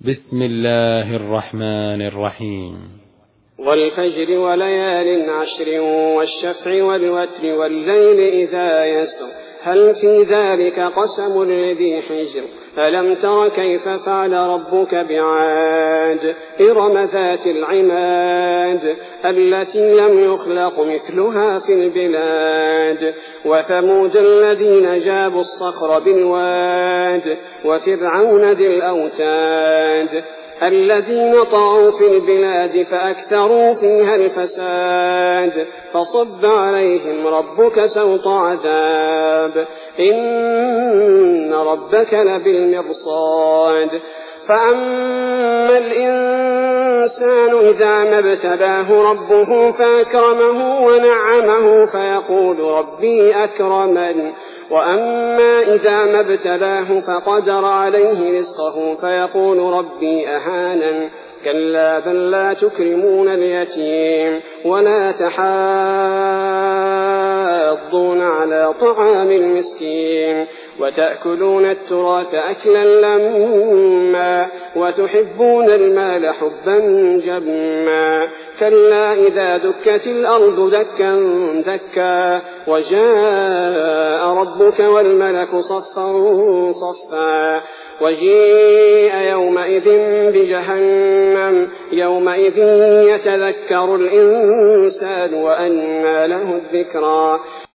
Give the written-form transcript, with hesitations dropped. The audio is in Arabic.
بسم الله الرحمن الرحيم. والفجر وليال عشر والشفع والوتر والليل إذا يسر هل في ذلك قسم لذي حجر ألم تر كيف فعل ربك بعاد إرم ذات العماد التي لم يخلق مثلها في البلاد وثمود الذين جابوا الصخر بالواد وفرعون ذي الأوتاد الذين طغوا في البلاد فأكثروا فيها الفساد فصب عليهم ربك سوط عذاب إن ربك لبالمرصاد فأما الإنسان إذا ما ابتلاه ربه فأكرمه ونعمه فيقول ربي أكرمن وأما إذا ما ابتلاه فقدر عليه رزقه فيقول ربي أهانن كلا بل لا تكرمون اليتيم ولا تحاضون على طعام المسكين وتأكلون التراث أكلا لما وتحبون المال حبا جما كلا إذا دكت الأرض دكا دكا وجاء ربك والملك صفا صفا وجيء يومئذ بجهنم يومئذ يتذكر الإنسان وأنى له الذكرى